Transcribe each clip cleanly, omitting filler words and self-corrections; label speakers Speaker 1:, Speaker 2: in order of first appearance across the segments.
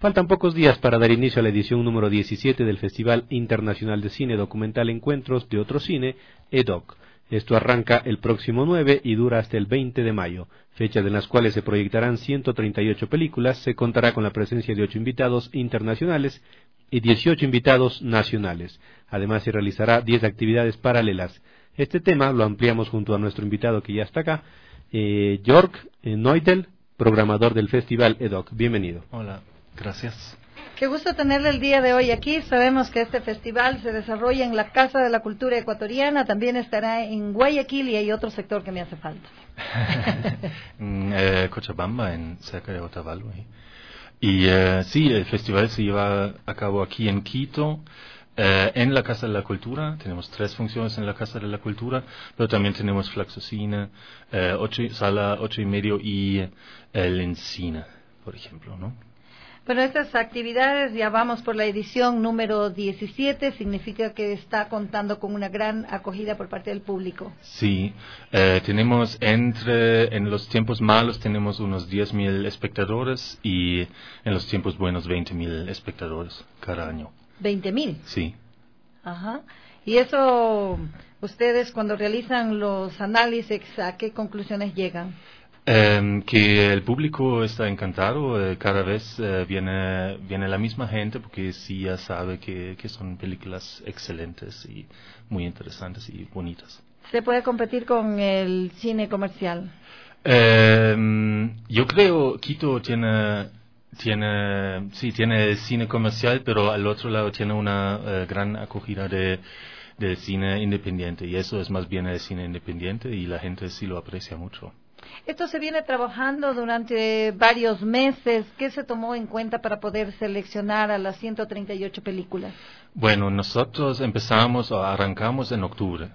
Speaker 1: Faltan pocos días para dar inicio a la edición número 17 del Festival Internacional de Cine Documental Encuentros de Otro Cine, EDOC. Esto arranca el próximo 9 y dura hasta el 20 de mayo, fechas en las cuales se proyectarán 138 películas, se contará con la presencia de 8 invitados internacionales y 18 invitados nacionales. Además se realizará 10 actividades paralelas. Este tema lo ampliamos junto a nuestro invitado que ya está acá, Jörg Neudel, programador del Festival EDOC. Bienvenido.
Speaker 2: Hola, gracias.
Speaker 3: Qué gusto tenerle el día de hoy aquí. Sabemos que este festival se desarrolla en la Casa de la Cultura Ecuatoriana, también estará en Guayaquil y hay otro sector que me hace falta.
Speaker 2: Cochabamba, cerca de Otavalo. Y sí, el festival se lleva a cabo aquí en Quito, en la Casa de la Cultura. Tenemos 3 funciones en la Casa de la Cultura, pero también tenemos Flaxocine, Sala 8:30 y el Encina, por ejemplo, ¿no?
Speaker 3: Bueno, estas actividades, ya vamos por la edición número 17, significa que está contando con una gran acogida por parte del público.
Speaker 2: Sí, tenemos en los tiempos malos tenemos unos 10,000 espectadores y en los tiempos buenos 20,000 espectadores cada año.
Speaker 3: ¿20,000?
Speaker 2: Sí.
Speaker 3: Ajá. Y eso, ustedes cuando realizan los análisis, ¿a qué conclusiones llegan?
Speaker 2: Que el público está encantado, cada vez viene la misma gente porque sí ya sabe que son películas excelentes y muy interesantes y bonitas.
Speaker 3: ¿Se puede competir con el cine comercial?
Speaker 2: Yo creo Quito tiene el cine comercial, pero al otro lado tiene una gran acogida de cine independiente, y eso es más bien el cine independiente y la gente sí lo aprecia mucho.
Speaker 3: Esto se viene trabajando durante varios meses. ¿Qué se tomó en cuenta para poder seleccionar a las 138 películas?
Speaker 2: Bueno, nosotros arrancamos en octubre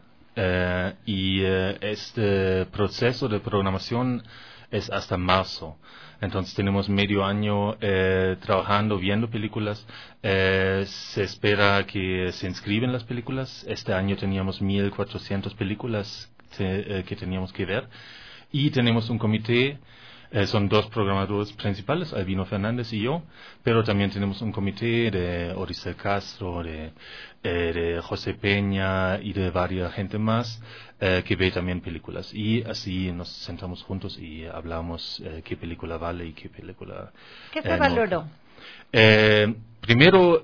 Speaker 2: y este proceso de programación es hasta marzo. Entonces tenemos medio año trabajando, viendo películas. Se espera que se inscriben las películas. Este año teníamos 1,400 películas que teníamos que ver. Y tenemos un comité, son 2 programadores principales, Albino Fernández y yo, pero también tenemos un comité de Oricel Castro, de José Peña y de varias gente más que ve también películas. Y así nos sentamos juntos y hablamos qué película vale y qué película
Speaker 3: ¿Qué se valoró?
Speaker 2: Primero,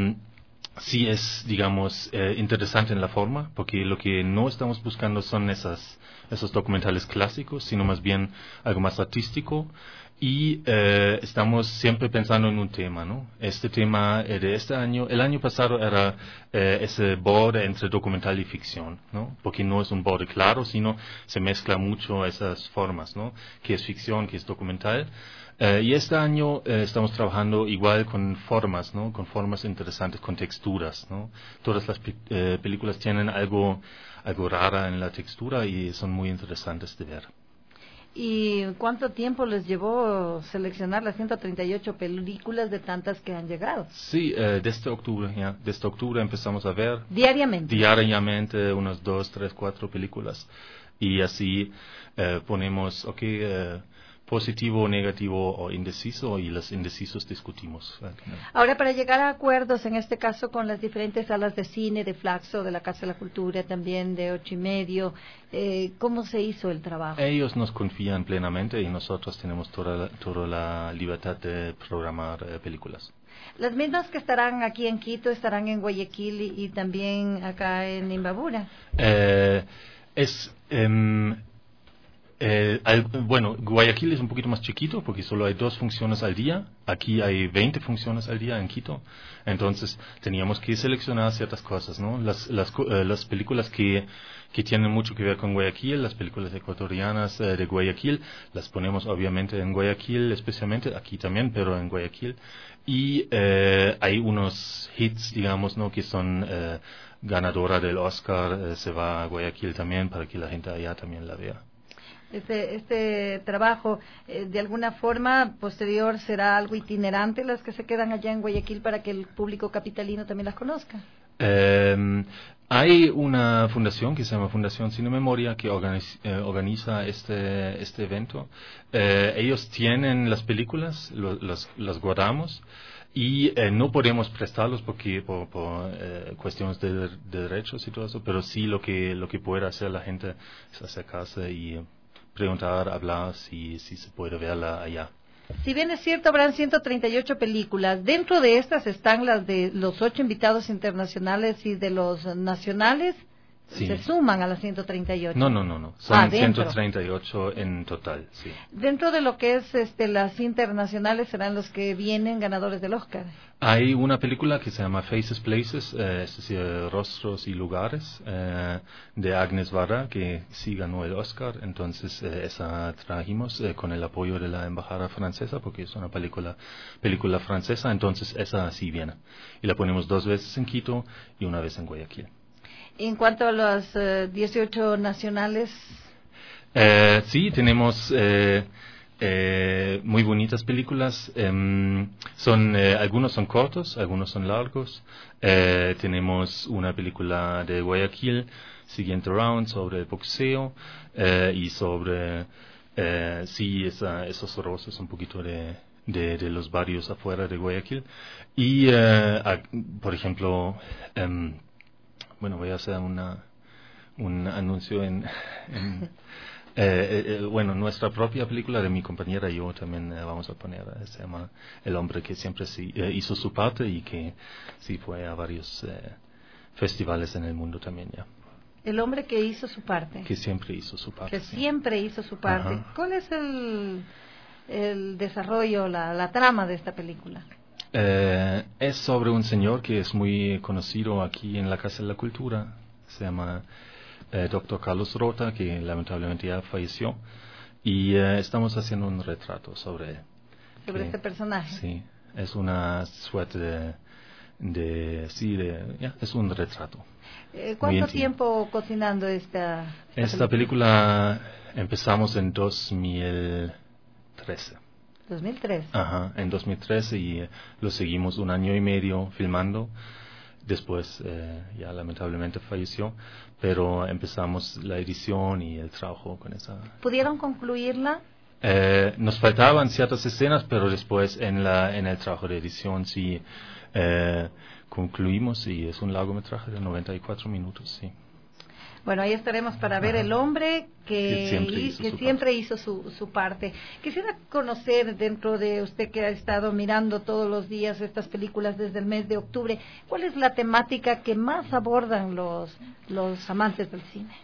Speaker 2: sí es, digamos, interesante en la forma, porque lo que no estamos buscando son esos documentales clásicos, sino más bien algo más artístico, y estamos siempre pensando en un tema, ¿no? Este tema de este año, el año pasado era ese borde entre documental y ficción, ¿no? Porque no es un borde claro, sino se mezcla mucho esas formas, ¿no? ¿Qué es ficción, qué es documental? Y este año estamos trabajando igual con formas, ¿no? Con formas interesantes, con texturas, ¿no? Todas las películas tienen algo rara en la textura y son muy interesantes de ver.
Speaker 3: ¿Y cuánto tiempo les llevó seleccionar las 138 películas de tantas que han llegado?
Speaker 2: Sí, desde octubre empezamos a ver.
Speaker 3: ¿Diariamente?
Speaker 2: Diariamente, unas 2, 3, 4 películas. Y así ponemos, positivo, negativo o indeciso, y los indecisos discutimos.
Speaker 3: Ahora, para llegar a acuerdos, en este caso con las diferentes salas de cine, de Flaxo, de la Casa de la Cultura, también de 8:30, ¿cómo se hizo el trabajo?
Speaker 2: Ellos nos confían plenamente y nosotros tenemos toda la libertad de programar películas.
Speaker 3: Las mismas que estarán aquí en Quito estarán en Guayaquil y también acá en Imbabura.
Speaker 2: Bueno, Guayaquil es un poquito más chiquito porque solo hay 2 funciones al día. Aquí hay 20 funciones al día en Quito. Entonces teníamos que seleccionar ciertas cosas, ¿no? Las películas que tienen mucho que ver con Guayaquil, las películas ecuatorianas de Guayaquil, las ponemos obviamente en Guayaquil, especialmente aquí también, pero en Guayaquil. Y hay unos hits, digamos, ¿no? Que son ganadora del Oscar, se va a Guayaquil también para que la gente allá también la vea.
Speaker 3: Este trabajo, de alguna forma, posterior, será algo itinerante las que se quedan allá en Guayaquil para que el público capitalino también las conozca.
Speaker 2: Hay una fundación que se llama Fundación Cine Memoria que organiza este evento. Ellos tienen las películas, las guardamos y no podemos prestarlos porque por cuestiones de derechos y todo eso, pero sí lo que puede hacer la gente es acercarse y preguntar, hablar si se puede verla allá.
Speaker 3: Si bien es cierto, habrán 138 películas. Dentro de estas están las de los 8 invitados internacionales y de los nacionales.
Speaker 2: Sí.
Speaker 3: Se suman a las 138.
Speaker 2: No. Son 138 en total, sí.
Speaker 3: Dentro de lo que es las internacionales serán los que vienen ganadores del Oscar.
Speaker 2: Hay una película que se llama Faces, Places, es decir, Rostros y Lugares, de Agnes Varda, que sí ganó el Oscar. Entonces esa trajimos con el apoyo de la embajada francesa, porque es una película francesa. Entonces esa sí viene. Y la ponemos 2 veces en Quito y 1 vez en Guayaquil.
Speaker 3: En cuanto a los 18 nacionales.
Speaker 2: Sí, tenemos muy bonitas películas. Algunos son cortos, algunos son largos. Tenemos una película de Guayaquil, Siguiente Round, sobre el boxeo y sobre esos rostros un poquito de los barrios afuera de Guayaquil. Y, por ejemplo, voy a hacer un anuncio en nuestra propia película de mi compañera y yo también vamos a poner, se llama El hombre que siempre hizo su parte y que sí fue a varios festivales en el mundo también ya.
Speaker 3: El hombre que hizo su parte.
Speaker 2: Que siempre hizo su parte.
Speaker 3: Que siempre hizo su parte.
Speaker 2: Ajá.
Speaker 3: ¿Cuál es el desarrollo, la trama de esta película?
Speaker 2: Es sobre un señor que es muy conocido aquí en la Casa de la Cultura. Se llama Dr. Carlos Rota, que lamentablemente ya falleció. Y estamos haciendo un retrato sobre él.
Speaker 3: Sobre este personaje.
Speaker 2: Sí, es una suerte es un retrato.
Speaker 3: ¿Cuánto tiempo cocinando esta
Speaker 2: película? Empezamos en 2013.
Speaker 3: 2013.
Speaker 2: Ajá, en 2013 y lo seguimos 1 año y medio filmando. Después ya lamentablemente falleció, pero empezamos la edición y el trabajo con esa.
Speaker 3: ¿Pudieron concluirla?
Speaker 2: Nos faltaban ciertas escenas, pero después en el trabajo de edición sí concluimos y es un largometraje de 94 minutos, sí.
Speaker 3: Bueno, ahí estaremos para ver El hombre que siempre hizo su parte. Quisiera conocer, dentro de usted que ha estado mirando todos los días estas películas desde el mes de octubre, ¿cuál es la temática que más abordan los amantes del cine?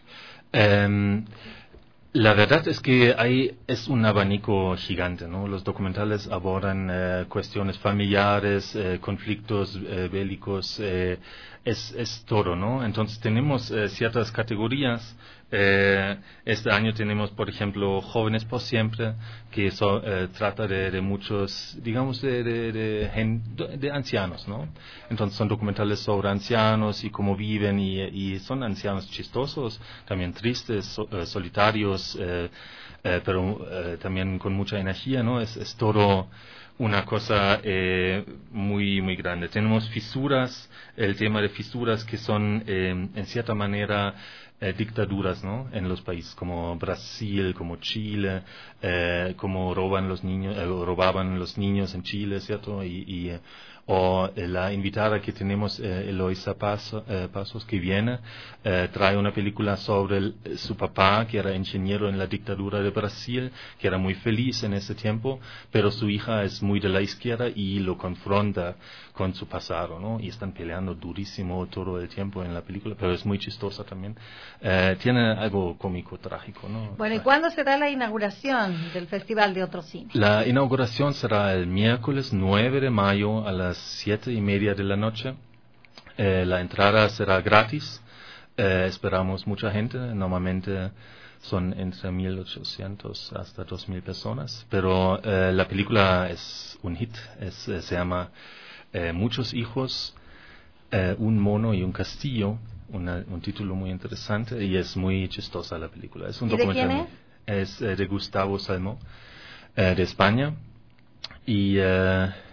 Speaker 2: La verdad es que es un abanico gigante, ¿no? Los documentales abordan cuestiones familiares, conflictos bélicos, es todo, ¿no? Entonces tenemos ciertas categorías. Este año tenemos, por ejemplo, Jóvenes por Siempre, que trata de muchos, digamos, de ancianos, ¿no? Entonces son documentales sobre ancianos y cómo viven y son ancianos chistosos, también tristes, solitarios, pero también con mucha energía, ¿no? Es todo una cosa muy, muy grande. Tenemos fisuras, el tema de fisuras que son, en cierta manera, dictaduras, ¿no? En los países como Brasil, como Chile, como robaban los niños en Chile, ¿cierto? O la invitada que tenemos, Eloisa Pasos, que viene, trae una película sobre su papá, que era ingeniero en la dictadura de Brasil, que era muy feliz en ese tiempo, pero su hija es muy de la izquierda y lo confronta con su pasado, ¿no? Y están peleando durísimo todo el tiempo en la película, pero es muy chistosa también. Tiene algo cómico, trágico, ¿no?
Speaker 3: Bueno, ¿y cuándo será la inauguración del Festival de Otro Cine?
Speaker 2: La inauguración será el miércoles 9 de mayo a las 7:30 de la noche. La entrada será gratis. Esperamos mucha gente. Normalmente son entre 1.800 hasta 2.000 personas. Pero la película es un hit. Se llama Muchos hijos, un mono y un castillo. Un título muy interesante y es muy chistosa la película. Es un documental.
Speaker 3: ¿De quién
Speaker 2: es? De Gustavo Salmó, de España. Y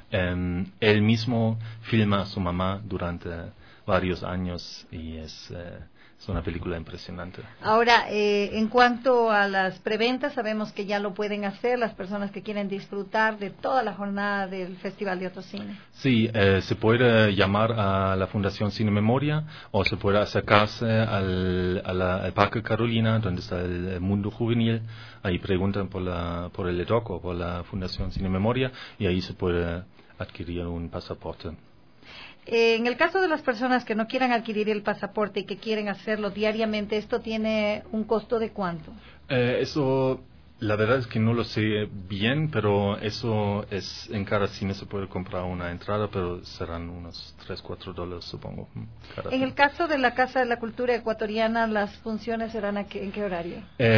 Speaker 2: él mismo filma a su mamá durante varios años y es una película impresionante.
Speaker 3: Ahora, en cuanto a las preventas, sabemos que ya lo pueden hacer las personas que quieren disfrutar de toda la jornada del Festival de Otro Cine.
Speaker 2: Sí, se puede llamar a la Fundación Cine Memoria o se puede acercarse al Parque Carolina, donde está el Mundo Juvenil. Ahí preguntan por el EDOC o por la Fundación Cine Memoria y ahí se puede adquirir un pasaporte.
Speaker 3: En el caso de las personas que no quieran adquirir el pasaporte y que quieren hacerlo diariamente, ¿esto tiene un costo de cuánto?
Speaker 2: Eso, la verdad es que no lo sé bien, pero eso en cada cine se puede comprar una entrada, pero serán unos $3-4, supongo.
Speaker 3: En el caso de la Casa de la Cultura Ecuatoriana, ¿las funciones serán en qué horario?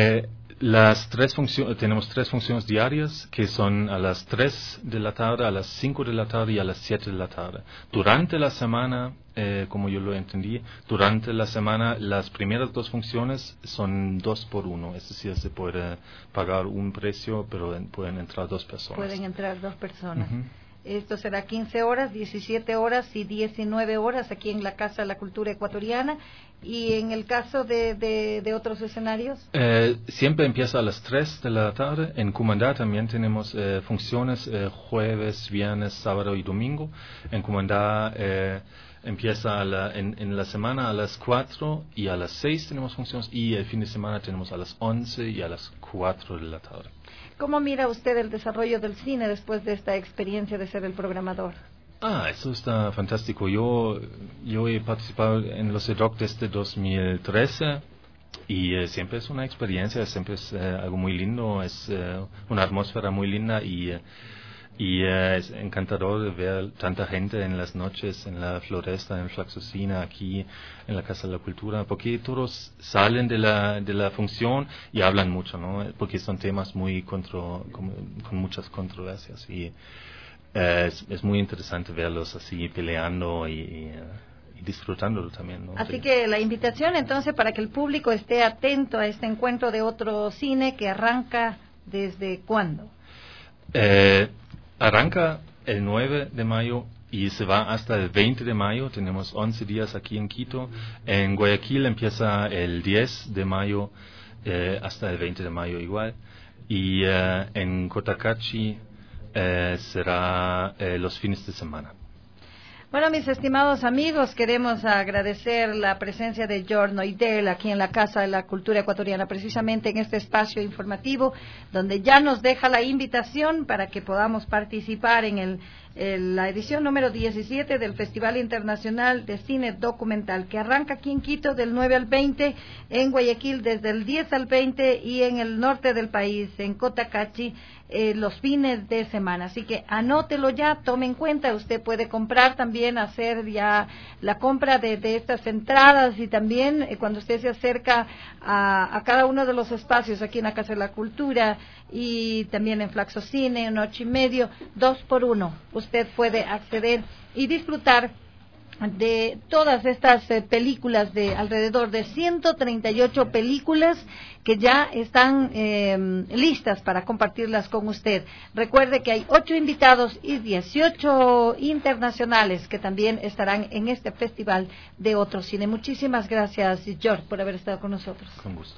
Speaker 2: Tenemos 3 funciones diarias que son a las 3 de la tarde, a las 5 de la tarde y a las 7 de la tarde. Durante la semana, como yo lo entendí, durante la semana las primeras 2 funciones son 2 por 1, es decir, se puede pagar un precio, pero pueden entrar 2 personas.
Speaker 3: Pueden entrar 2 personas.
Speaker 2: Uh-huh.
Speaker 3: Esto será 15 horas, 17 horas y 19 horas aquí en la Casa de la Cultura Ecuatoriana. ¿Y en el caso de otros escenarios?
Speaker 2: Siempre empieza a las 3 de la tarde. En Cumandá también tenemos funciones jueves, viernes, sábado y domingo. En Cumandá empieza en la semana a las 4 y a las 6 tenemos funciones y el fin de semana tenemos a las 11 y a las 4 de la tarde.
Speaker 3: ¿Cómo mira usted el desarrollo del cine después de esta experiencia de ser el programador?
Speaker 2: Eso está fantástico. Yo he participado en los EDOC desde 2013 y siempre es una experiencia, siempre es algo muy lindo, es una atmósfera muy linda y es encantador ver tanta gente en las noches en la Floresta, en Flaxocina, aquí en la Casa de la Cultura, porque todos salen de la función y hablan mucho, ¿no? Porque son temas con muchas controversias y es muy interesante verlos así peleando y disfrutándolo también, ¿no?
Speaker 3: Así que la invitación entonces para que el público esté atento a este encuentro de Otro Cine que arranca ¿desde cuándo?
Speaker 2: Arranca el 9 de mayo y se va hasta el 20 de mayo. Tenemos 11 días aquí en Quito. En Guayaquil empieza el 10 de mayo hasta el 20 de mayo igual. Y en Cotacachi será los fines de semana.
Speaker 3: Bueno, mis estimados amigos, queremos agradecer la presencia de George Noidel aquí en la Casa de la Cultura Ecuatoriana, precisamente en este espacio informativo, donde ya nos deja la invitación para que podamos participar en la edición número 17 del Festival Internacional de Cine Documental, que arranca aquí en Quito del 9 al 20, en Guayaquil desde el 10 al 20 y en el norte del país, en Cotacachi, los fines de semana. Así que anótelo ya, tome en cuenta, usted puede comprar también, hacer ya la compra de estas entradas y también cuando usted se acerca a cada uno de los espacios aquí en la Casa de la Cultura y también en Flaxocine, en 8 y medio, 2 por 1. Usted puede acceder y disfrutar de todas estas películas, de alrededor de 138 películas que ya están listas para compartirlas con usted. Recuerde que hay 8 invitados y 18 internacionales que también estarán en este Festival de Otro Cine. Muchísimas gracias, George, por haber estado con nosotros.
Speaker 2: Con gusto.